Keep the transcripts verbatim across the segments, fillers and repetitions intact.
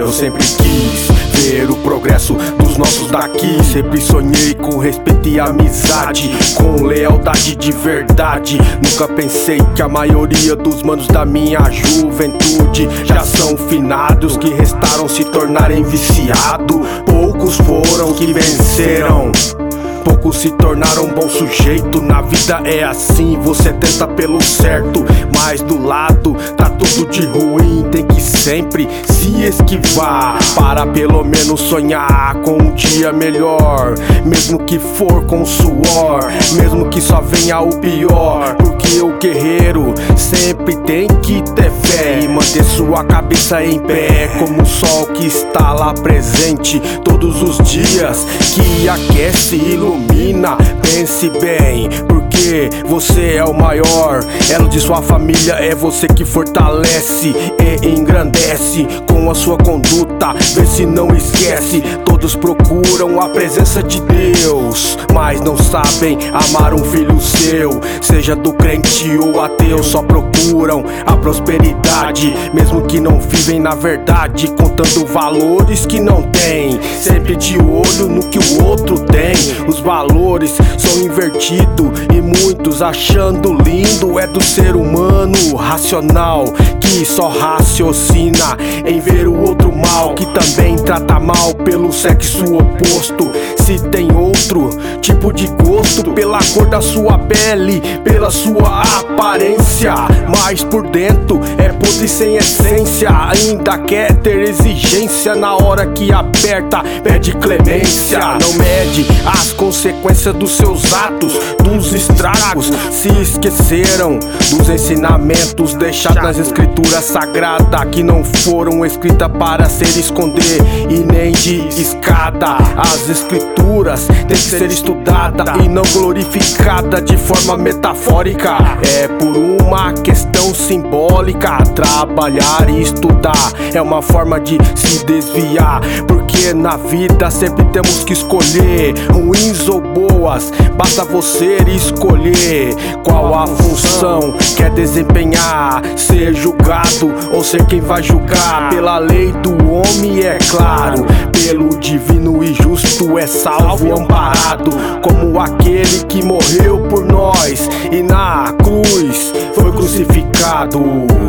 Eu sempre quis ver o progresso dos nossos daqui. Sempre sonhei com respeito e amizade, com lealdade de verdade. Nunca pensei que a maioria dos manos da minha juventude já são finados, que restaram se tornarem viciados. Poucos foram que venceram, poucos se tornaram bom sujeito. Na vida é assim, você tenta pelo certo, mas do lado tá tudo de ruim. Tem que sempre se esquivar, para pelo menos sonhar com um dia melhor, mesmo que for com suor, mesmo que só venha o pior. Porque o guerreiro sempre tem que ter fé e manter sua cabeça em pé, como o sol que está lá presente todos os dias, que aquece e ilumina. Pense bem, porque você é o maior elo de sua família. É você que fortalece e engrandece com a sua conduta. Vê se não esquece, todos procuram a presença de Deus, mas não sabem amar um filho seu. Seja do crente ou ateu, só procuram a prosperidade, mesmo que não vivem na verdade, contando valores que não tem, sempre de olho no que o outro tem. Os valores são invertidos e muitos achando lindo é do ser humano racional, que só raciocina em ver o outro mal, que também trata mal pelo sexo oposto. Se tem outro tipo de gosto pela cor da sua pele, pela sua aparência, mas por dentro é podre sem essência. Ainda quer ter exigência, na hora que aperta pede clemência. Não mede as consequências dos seus atos, dos estragos. Se esqueceram dos ensinamentos deixados nas escrituras sagradas, que não foram escritas para ser esconder e nem de escada. As escrituras têm que ser estudadas e não glorificada de forma metafórica. É por uma questão simbólica. Trabalhar e estudar é uma forma de se desviar, porque na vida sempre temos que escolher ruins ou boas. Basta você escolher qual a função quer desempenhar, ser julgado ou ser quem vai julgar. Pela lei do homem é claro, pelo divino e justo é salvo, amparado, como aquele que morreu por nós e na cruz foi crucificado.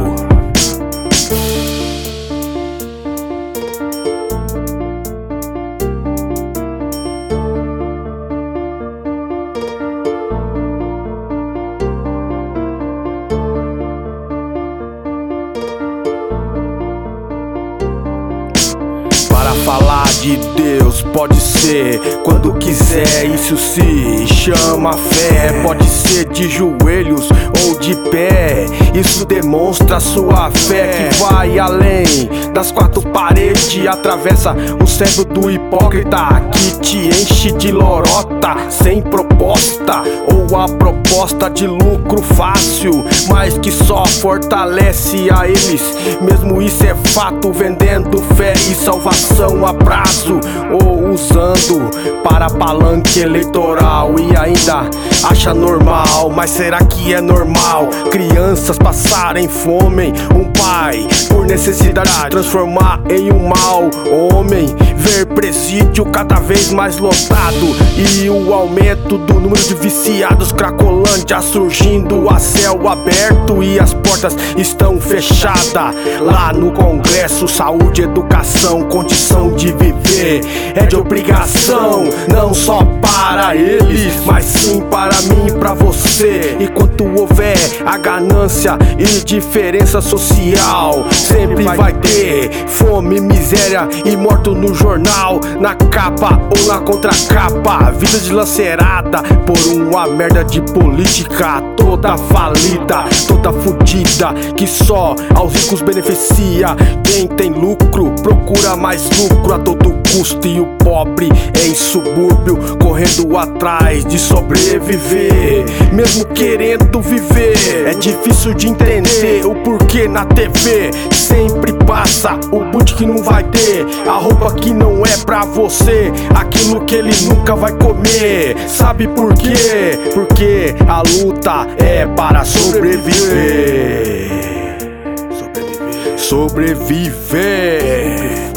Para falar de Deus pode ser quando quiser, isso se chama fé. Pode ser de joelhos ou de pé, isso demonstra sua fé que vai além das quatro paredes, atravessa o cérebro do hipócrita, que te enche de lorota sem proposta, ou a proposta de lucro fácil, mas que só fortalece a eles. Mesmo isso é fato, vendendo fé e salvação a prazo, ou usando para palanque eleitoral, e ainda acha normal. Mas será que é normal crianças passarem fome, um pai por necessidade se transformar em um mau homem, ver presídio cada vez mais lotado e o aumento do número de viciados, cracolândia surgindo a céu aberto e as portas estão fechadas? Lá no Congresso, saúde, educação, condição de viver é de obrigação, não só para eles, mas sim para mim e para você. Enquanto houver a ganância e diferença social, sempre vai ter fome, miséria e morto no jornal, na capa ou na contracapa. Vida dilacerada por uma merda de política toda falida, toda fudida, que só aos ricos beneficia. Quem tem lucro procura mais lucro a todo custo, e o pobre em subúrbio correndo atrás de sobreviver, mesmo querendo viver. É difícil de entender o porquê na T V sempre passa o boot que não vai ter, a roupa que não é pra você, aquilo que ele nunca vai comer. Sabe por quê? Porque a luta é para sobreviver. Sobreviver. Sobreviver.